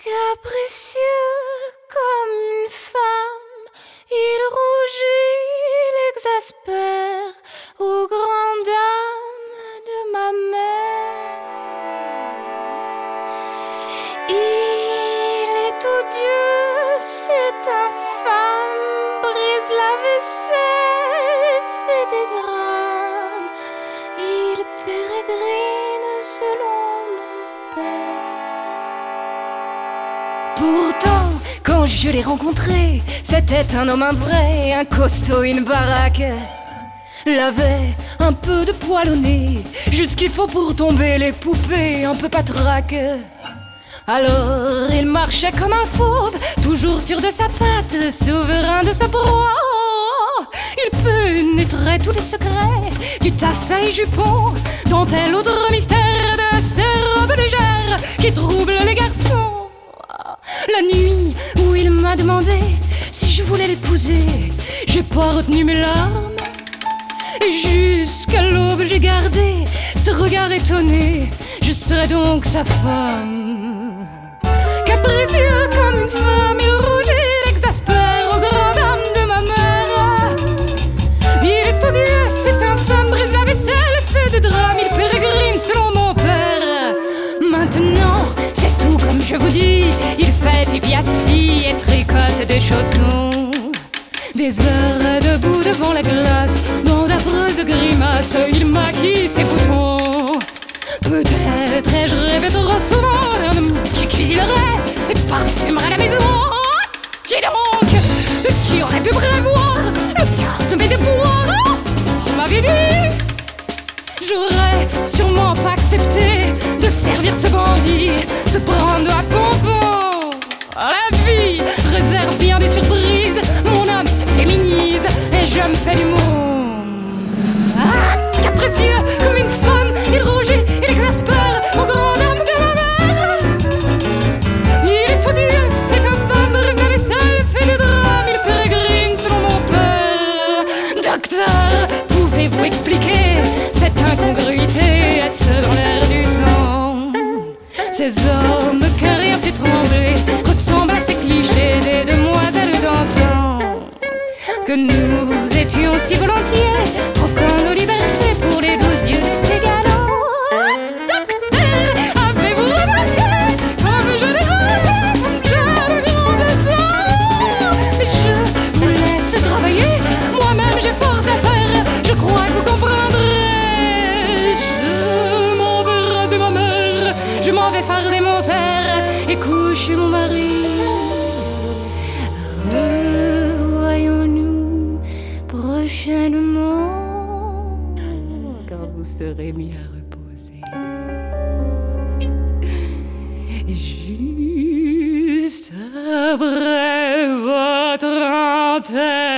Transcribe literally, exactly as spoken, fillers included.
Capricieux comme une femme, il rougit, l'exaspère aux grandes dames de ma mère. Il est odieux, c'est infâme, brise la vaisselle et fait des drames. Il pérégrine selon mon père. Pourtant, quand je l'ai rencontré, c'était un homme un vrai, un costaud, une baraque. L'avait un peu de poil au nez, juste qu'il faut pour tomber les poupées un peu patraque. Alors il marchait comme un fauve, toujours sûr de sa patte, souverain de sa proie. Il pénétrait tous les secrets du taffetas et jupon, dentelle autre mystère de ces robes légères qui troublent les garçons. La nuit où il m'a demandé si je voulais l'épouser, j'ai pas retenu mes larmes. Et jusqu'à l'aube j'ai gardé ce regard étonné, je serai donc sa femme. Capricieux comme une femme, il rougit, l'exaspère aux grandes dames de ma mère. Il est odieux, c'est infâme, brise la vaisselle, fait des drames, il pérégrine selon mon père. Maintenant, c'est tout comme je vous dis, il fait pipi assis et tricote des chaussons. Des heures debout devant la glace, dans d'affreuses grimaces, il maquille ses boutons. Peut-être ai-je rêvé trop souvent d'un homme qui cuisinerait et parfumerait la maison. Qui donc, qui aurait pu prévoir le quart de mes déboires? Si on m'avait dit, j'aurais sûrement pas accepté de servir ce bandit, ce brando à pompon. La vie réserve bien des surprises, mon âme se féminise et je me fais du monde. Ah, capricieux comme une femme, il rougit, il exaspère aux grandes dames de ma mère. Il est odieux, c'est infâme, brise la vaisselle, fait des drames, il pérégrine selon mon père. Docteur, pouvez-vous expliquer cette incongruité? Est-ce dans l'air du temps? Ces hommes que rien fait trembler ressemblent à ces clichés des demoiselles d'antan. Que nous étions si volontiers, troquant nos libertés pour les douze yeux de ces galants. Docteur, avez-vous remarqué comme je dérangeais, comme je le grande temps? Mais je vous laisse travailler, moi-même j'ai fort à faire, je crois que vous comprendrez. Je m'en vais raser ma mère, je m'en vais farder mon père et coucher mon mari. Revoyons-nous prochainement, quand vous serez mis à reposer. Juste après votre enterrement.